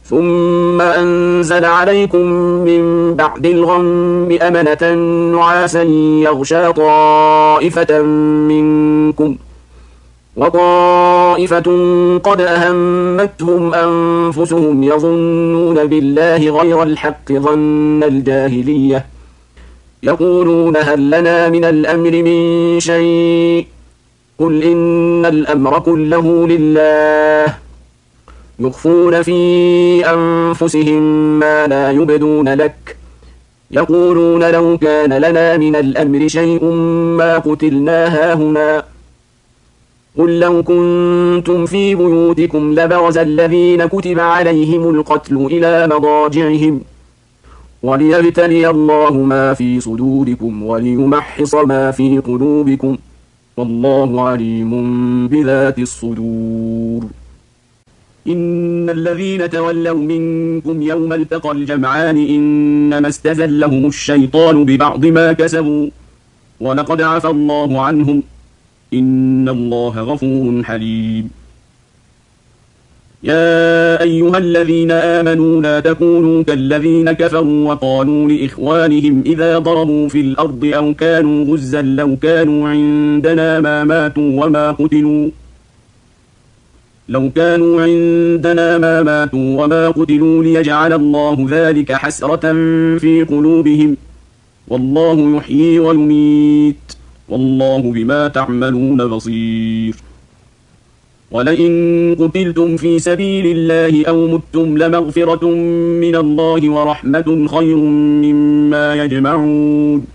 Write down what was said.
ثم أنزل عليكم من بعد الغم أمنة نعاسا يغشى طائفة منكم وطائفة قد أهمتهم أنفسهم يظنون بالله غير الحق ظن الجاهلية يقولون هل لنا من الأمر من شيء قل إن الأمر كله لله يخفون في أنفسهم ما لا يبدون لك يقولون لو كان لنا من الأمر شيء ما قتلنا هاهنا قل لو كنتم في بيوتكم لبرز الذين كتب عليهم القتل إلى مضاجعهم وليبتلي الله ما في صدوركم وليمحص ما في قلوبكم والله عليم بذات الصدور إن الذين تولوا منكم يوم التقى الجمعان إنما استزلهم الشيطان ببعض ما كسبوا ولقد عفى الله عنهم إن الله غفور حليم يا أيها الذين آمنوا لا تكونوا كالذين كفروا وقالوا لإخوانهم إذا ضربوا في الأرض أو كانوا غزا لو كانوا عندنا ما ماتوا وما قتلوا ليجعل الله ذلك حسرة في قلوبهم والله يحيي ويميت والله بما تعملون بصير ولئن قتلتم في سبيل الله أو متم لمغفرة من الله ورحمة خير مما يجمعون